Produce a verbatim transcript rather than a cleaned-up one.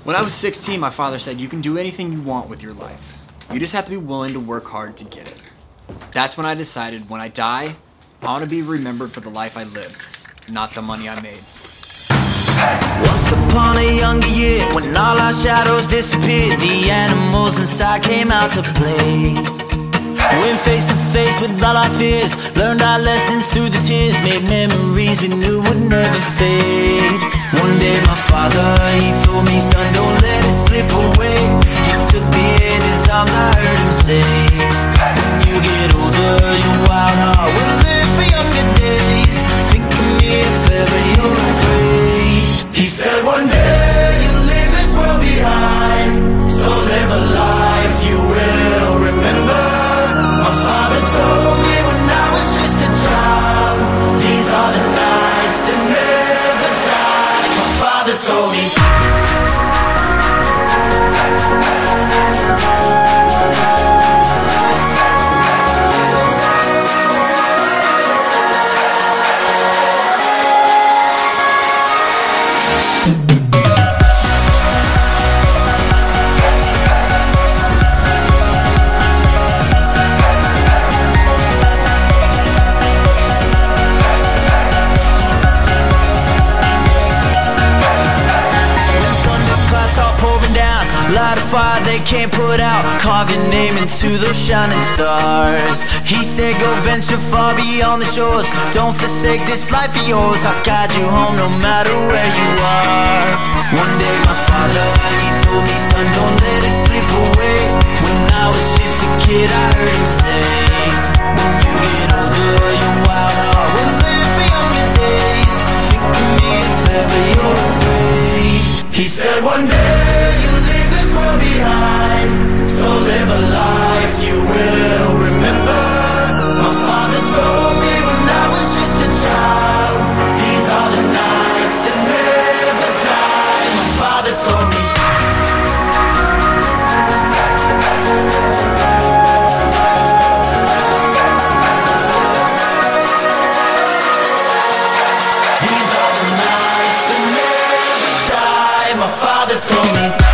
When I was sixteen, my father said, you can do anything you want with your life. You just have to be willing to work hard to get it. That's when I decided, when I die, I want to be remembered for the life I lived, not the money I made. Once upon a younger year, when all our shadows disappeared, the animals inside came out to play. Went face to face with all our fears, learned our lessons through the tears, made memories we knew would never fade. One day my father, he told me, son, don't let it slip away. He took me in his arms, I heard him say, when you get older, your wild heart will live for younger days. Think of me if ever you're afraid. He said one day you'll leave this world behind, so live a life you will remember. My father told me when I was just a child, these are the nights that never die. My father told me. Light a fire they can't put out, carve your name into those shining stars. He said go venture far beyond the shores, don't forsake this life of yours. I'll guide you home no matter where you are. One day my father, he told me, son, don't let it slip away. When I was just a kid I heard him say, when you get older your wild heart will live for younger days. Think of me if ever you're afraid. He said one day you'll leave this world behind, so live a life you will remember. My father told me when I was just a child, these are the nights that never die. My father told me. These are the nights that never die. My father told me.